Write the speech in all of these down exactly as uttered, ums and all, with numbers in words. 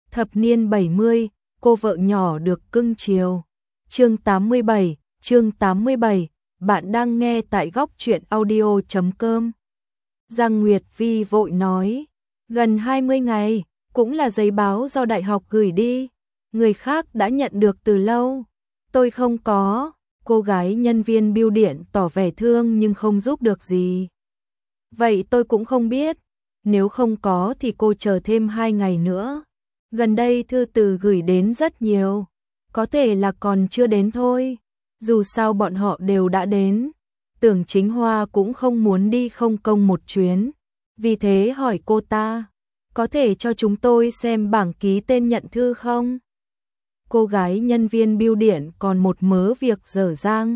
Thập niên bảy mươi, cô vợ nhỏ được cưng chiều. Chương tám mươi bảy, chương tám mươi bảy, bạn đang nghe tại góc truyện audio chấm com. Giang Nguyệt Vi vội nói, gần hai mươi ngày, cũng là giấy báo do đại học gửi đi, người khác đã nhận được từ lâu, tôi không có. Cô gái nhân viên bưu điện tỏ vẻ thương nhưng không giúp được gì. Vậy tôi cũng không biết, nếu không có thì cô chờ thêm hai ngày nữa. Gần đây thư từ gửi đến rất nhiều, có thể là còn chưa đến thôi, dù sao bọn họ đều đã đến. Tưởng Chính Hoa cũng không muốn đi không công một chuyến, vì thế hỏi cô ta, có thể cho chúng tôi xem bảng ký tên nhận thư không? Cô gái nhân viên bưu điện còn một mớ việc dở dang,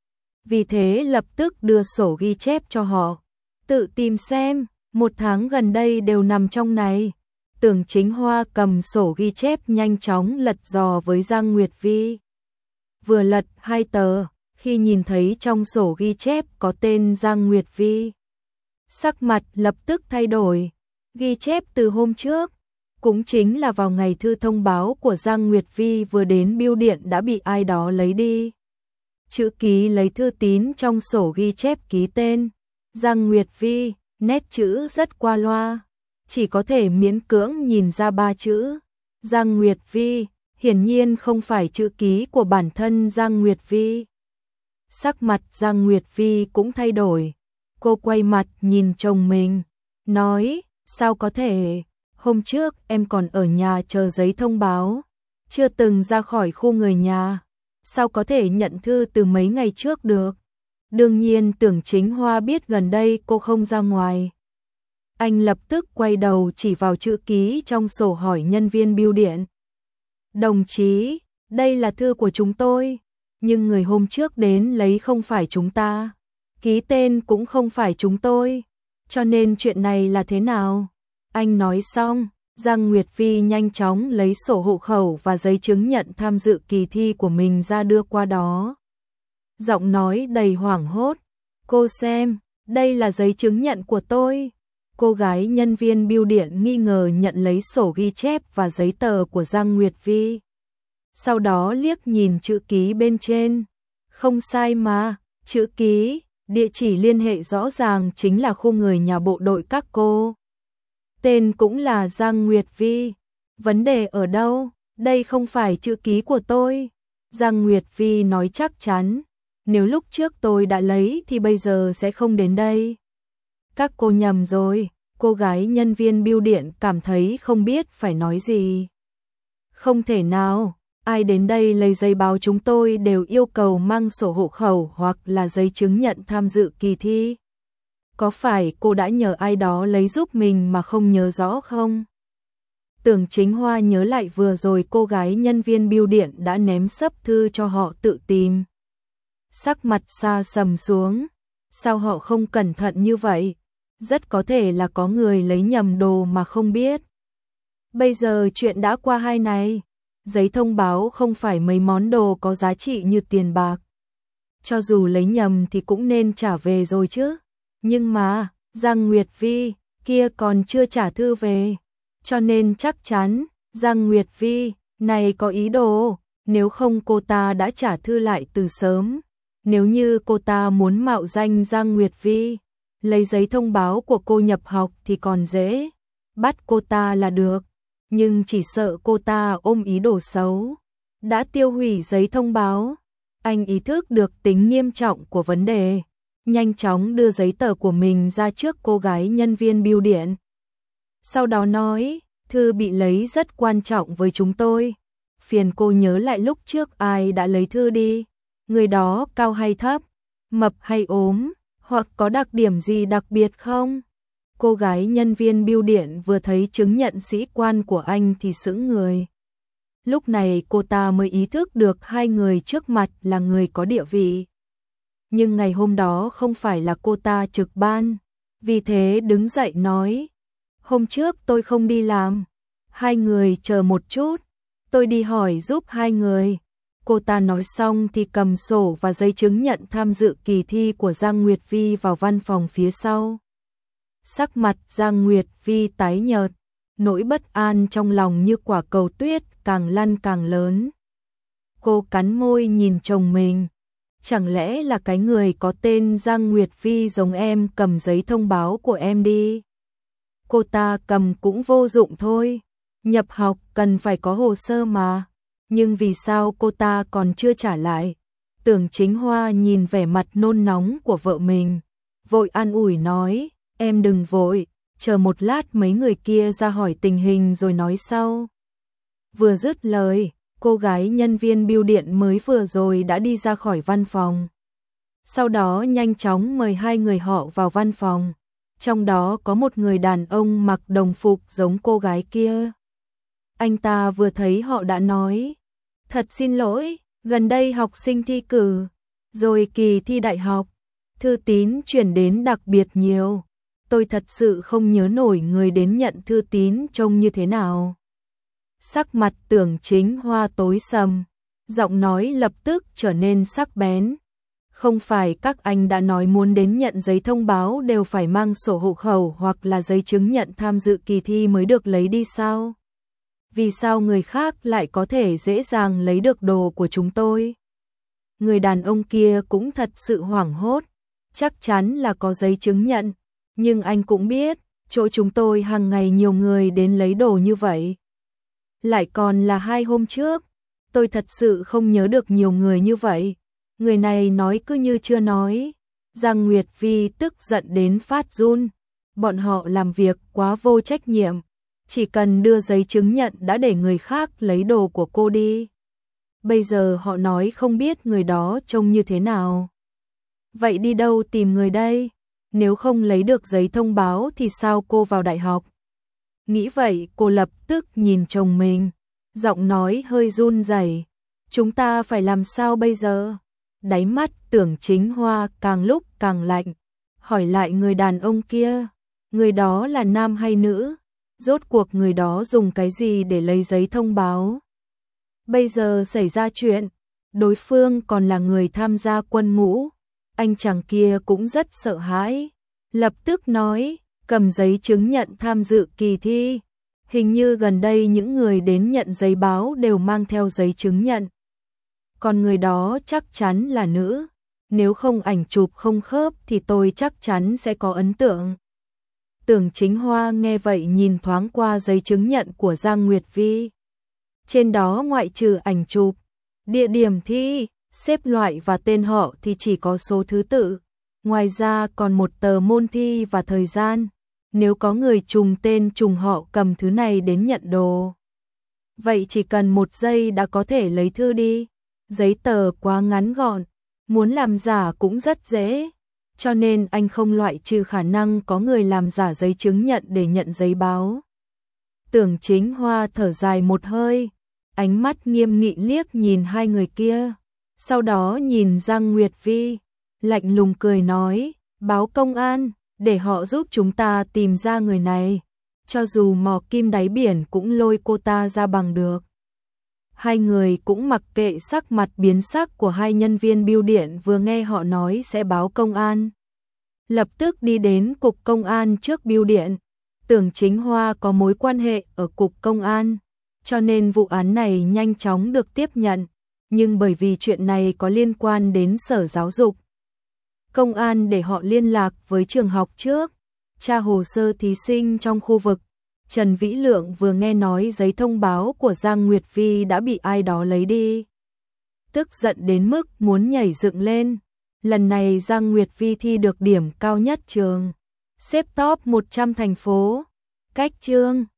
vì thế lập tức đưa sổ ghi chép cho họ, tự tìm xem, một tháng gần đây đều nằm trong này. Tưởng Chính Hoa cầm sổ ghi chép nhanh chóng lật dò với Giang Nguyệt Vi. Vừa lật hai tờ, khi nhìn thấy trong sổ ghi chép có tên Giang Nguyệt Vi, sắc mặt lập tức thay đổi. Ghi chép từ hôm trước, cũng chính là vào ngày thư thông báo của Giang Nguyệt Vi vừa đến bưu điện đã bị ai đó lấy đi. Chữ ký lấy thư tín trong sổ ghi chép ký tên Giang Nguyệt Vi, nét chữ rất qua loa, chỉ có thể miễn cưỡng nhìn ra ba chữ Giang Nguyệt Vi, hiển nhiên không phải chữ ký của bản thân Giang Nguyệt Vi. Sắc mặt Giang Nguyệt Vi cũng thay đổi, cô quay mặt nhìn chồng mình, nói, sao có thể, hôm trước em còn ở nhà chờ giấy thông báo, chưa từng ra khỏi khu người nhà, sao có thể nhận thư từ mấy ngày trước được? Đương nhiên Tưởng Chính Hoa biết gần đây cô không ra ngoài. Anh lập tức quay đầu chỉ vào chữ ký trong sổ hỏi nhân viên bưu điện. Đồng chí, đây là thư của chúng tôi, nhưng người hôm trước đến lấy không phải chúng ta, ký tên cũng không phải chúng tôi, cho nên chuyện này là thế nào? Anh nói xong, Giang Nguyệt Vi nhanh chóng lấy sổ hộ khẩu và giấy chứng nhận tham dự kỳ thi của mình ra đưa qua đó. Giọng nói đầy hoảng hốt, cô xem, đây là giấy chứng nhận của tôi. Cô gái nhân viên bưu điện nghi ngờ nhận lấy sổ ghi chép và giấy tờ của Giang Nguyệt Vi. Sau đó liếc nhìn chữ ký bên trên. Không sai mà, chữ ký, địa chỉ liên hệ rõ ràng chính là khu người nhà bộ đội các cô. Tên cũng là Giang Nguyệt Vi. Vấn đề ở đâu? Đây không phải chữ ký của tôi. Giang Nguyệt Vi nói chắc chắn. Nếu lúc trước tôi đã lấy thì bây giờ sẽ không đến đây. Các cô nhầm rồi, cô gái nhân viên bưu điện cảm thấy không biết phải nói gì. Không thể nào, ai đến đây lấy giấy báo chúng tôi đều yêu cầu mang sổ hộ khẩu hoặc là giấy chứng nhận tham dự kỳ thi. Có phải cô đã nhờ ai đó lấy giúp mình mà không nhớ rõ không? Tưởng Chính Hoa nhớ lại vừa rồi cô gái nhân viên bưu điện đã ném sấp thư cho họ tự tìm. Sắc mặt xa sầm xuống, sao họ không cẩn thận như vậy? Rất có thể là có người lấy nhầm đồ mà không biết. Bây giờ chuyện đã qua hai ngày, giấy thông báo không phải mấy món đồ có giá trị như tiền bạc. Cho dù lấy nhầm thì cũng nên trả về rồi chứ. Nhưng mà, Giang Nguyệt Vi, kia còn chưa trả thư về. Cho nên chắc chắn, Giang Nguyệt Vi, này có ý đồ, nếu không cô ta đã trả thư lại từ sớm. Nếu như cô ta muốn mạo danh Giang Nguyệt Vi, lấy giấy thông báo của cô nhập học thì còn dễ, bắt cô ta là được, nhưng chỉ sợ cô ta ôm ý đồ xấu, đã tiêu hủy giấy thông báo. Anh ý thức được tính nghiêm trọng của vấn đề, nhanh chóng đưa giấy tờ của mình ra trước cô gái nhân viên bưu điện. Sau đó nói, thư bị lấy rất quan trọng với chúng tôi, phiền cô nhớ lại lúc trước ai đã lấy thư đi, người đó cao hay thấp, mập hay ốm, hoặc có đặc điểm gì đặc biệt không? Cô gái nhân viên bưu điện vừa thấy chứng nhận sĩ quan của anh thì sững người. Lúc này cô ta mới ý thức được hai người trước mặt là người có địa vị. Nhưng ngày hôm đó không phải là cô ta trực ban, vì thế đứng dậy nói, hôm trước tôi không đi làm, hai người chờ một chút, tôi đi hỏi giúp hai người. Cô ta nói xong thì cầm sổ và giấy chứng nhận tham dự kỳ thi của Giang Nguyệt Vi vào văn phòng phía sau. Sắc mặt Giang Nguyệt Vi tái nhợt, nỗi bất an trong lòng như quả cầu tuyết càng lăn càng lớn. Cô cắn môi nhìn chồng mình. Chẳng lẽ là cái người có tên Giang Nguyệt Vi giống em cầm giấy thông báo của em đi? Cô ta cầm cũng vô dụng thôi. Nhập học cần phải có hồ sơ mà. Nhưng vì sao cô ta còn chưa trả lại? Tưởng Chính Hoa nhìn vẻ mặt nôn nóng của vợ mình, vội an ủi nói, em đừng vội, chờ một lát mấy người kia ra hỏi tình hình rồi nói sau. Vừa dứt lời, cô gái nhân viên bưu điện mới vừa rồi đã đi ra khỏi văn phòng. Sau đó nhanh chóng mời hai người họ vào văn phòng. Trong đó có một người đàn ông mặc đồng phục giống cô gái kia. Anh ta vừa thấy họ đã nói, thật xin lỗi, gần đây học sinh thi cử, rồi kỳ thi đại học, thư tín chuyển đến đặc biệt nhiều. Tôi thật sự không nhớ nổi người đến nhận thư tín trông như thế nào. Sắc mặt Tưởng Chính Hoa tối sầm, giọng nói lập tức trở nên sắc bén. Không phải các anh đã nói muốn đến nhận giấy thông báo đều phải mang sổ hộ khẩu hoặc là giấy chứng nhận tham dự kỳ thi mới được lấy đi sao? Vì sao người khác lại có thể dễ dàng lấy được đồ của chúng tôi? Người đàn ông kia cũng thật sự hoảng hốt, chắc chắn là có giấy chứng nhận, nhưng anh cũng biết, chỗ chúng tôi hàng ngày nhiều người đến lấy đồ như vậy. Lại còn là hai hôm trước, tôi thật sự không nhớ được nhiều người như vậy. Người này nói cứ như chưa nói. Giang Nguyệt Vi tức giận đến phát run. Bọn họ làm việc quá vô trách nhiệm. Chỉ cần đưa giấy chứng nhận đã để người khác lấy đồ của cô đi. Bây giờ họ nói không biết người đó trông như thế nào. Vậy đi đâu tìm người đây? Nếu không lấy được giấy thông báo thì sao cô vào đại học? Nghĩ vậy cô lập tức nhìn chồng mình. Giọng nói hơi run rẩy. Chúng ta phải làm sao bây giờ? Đáy mắt Tưởng Chính Hoa càng lúc càng lạnh. Hỏi lại người đàn ông kia. Người đó là nam hay nữ? Rốt cuộc người đó dùng cái gì để lấy giấy thông báo? Bây giờ xảy ra chuyện, đối phương còn là người tham gia quân ngũ. Anh chàng kia cũng rất sợ hãi. Lập tức nói, cầm giấy chứng nhận tham dự kỳ thi. Hình như gần đây những người đến nhận giấy báo đều mang theo giấy chứng nhận. Còn người đó chắc chắn là nữ. Nếu không ảnh chụp không khớp thì tôi chắc chắn sẽ có ấn tượng. Tưởng Chính Hoa nghe vậy nhìn thoáng qua giấy chứng nhận của Giang Nguyệt Vi. Trên đó ngoại trừ ảnh chụp, địa điểm thi, xếp loại và tên họ thì chỉ có số thứ tự. Ngoài ra còn một tờ môn thi và thời gian. Nếu có người trùng tên trùng họ cầm thứ này đến nhận đồ, vậy chỉ cần một giây đã có thể lấy thư đi. Giấy tờ quá ngắn gọn, muốn làm giả cũng rất dễ. Cho nên anh không loại trừ khả năng có người làm giả giấy chứng nhận để nhận giấy báo. Tưởng Chính Hoa thở dài một hơi, ánh mắt nghiêm nghị liếc nhìn hai người kia. Sau đó nhìn Giang Nguyệt Vi, lạnh lùng cười nói, báo công an, để họ giúp chúng ta tìm ra người này. Cho dù mò kim đáy biển cũng lôi cô ta ra bằng được. Hai người cũng mặc kệ sắc mặt biến sắc của hai nhân viên bưu điện vừa nghe họ nói sẽ báo công an. Lập tức đi đến cục công an trước bưu điện. Tưởng Chính Hoa có mối quan hệ ở cục công an, cho nên vụ án này nhanh chóng được tiếp nhận. Nhưng bởi vì chuyện này có liên quan đến sở giáo dục, công an để họ liên lạc với trường học trước, tra hồ sơ thí sinh trong khu vực. Trần Vĩ Lượng vừa nghe nói giấy thông báo của Giang Nguyệt Vi đã bị ai đó lấy đi, tức giận đến mức muốn nhảy dựng lên. Lần này Giang Nguyệt Vi thi được điểm cao nhất trường, xếp top một trăm thành phố. Cách chương